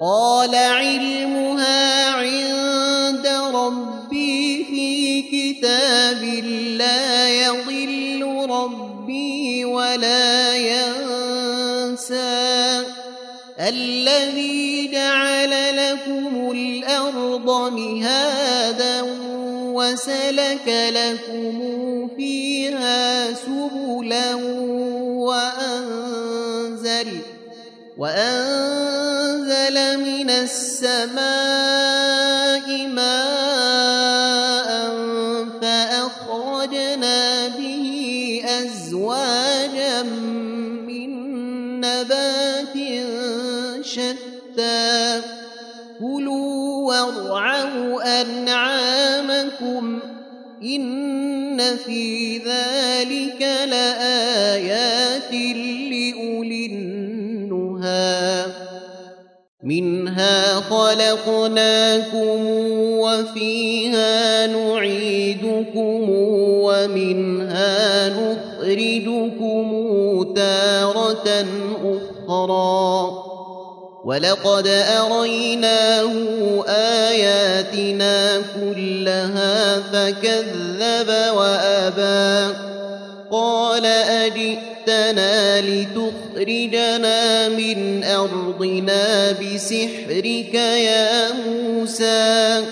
قال علمها عند ربي في كتاب لا يضل ربي ولا ينسى الذي جعل لكم الأرض مهادا وسلك لكم فيها سبلا وأنزل من السماء ماء فأخرجنا به أزواجا من نبات شتى كلوا وارعوا أنعامكم إن في ذلك لآيات لأولي النهى منها خلقناكم وفيها نعيدكم ومنها نخرجكم تارة أخرى ولقد أريناه آياتنا كلها فكذب وأبى قال أجئتنا لتخرجنا من أرضنا بسحرك يا موسى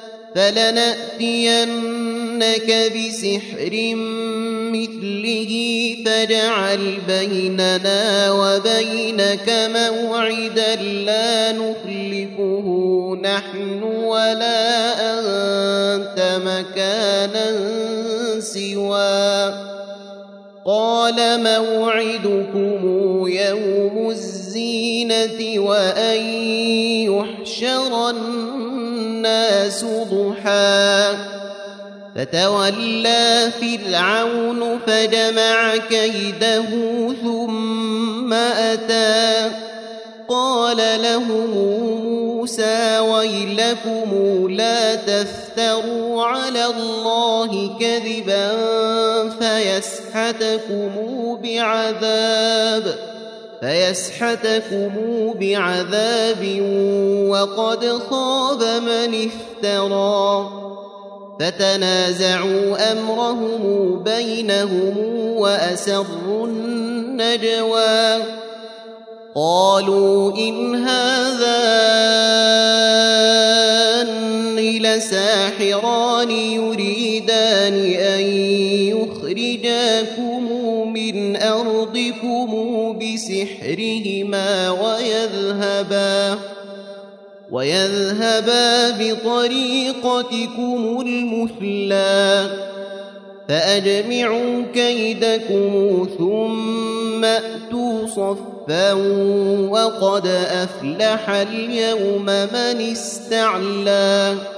فلنأتينك بسحر مثله فاجعل بيننا وبينك موعدا لا نخلفه نحن ولا أنت مكانا سوى قال موعدكم يوم الزينة وأن يحشر الناس ضحى فتولى فرعون فجمع كيده ثم أتى قال لهم موسى ويلكم لا تفتروا على الله كذبا فيسحتكم بعذاب وقد خاب من افترى فتنازعوا أمرهم بينهم وأسروا النجوى قالوا إن هذان لساحران يريدان أن يخرجاكم من أرضكم بسحرهما ويذهبا بطريقتكم المثلى فأجمعوا كيدكم ثم أتوا صفا وقد أفلح اليوم من استعلى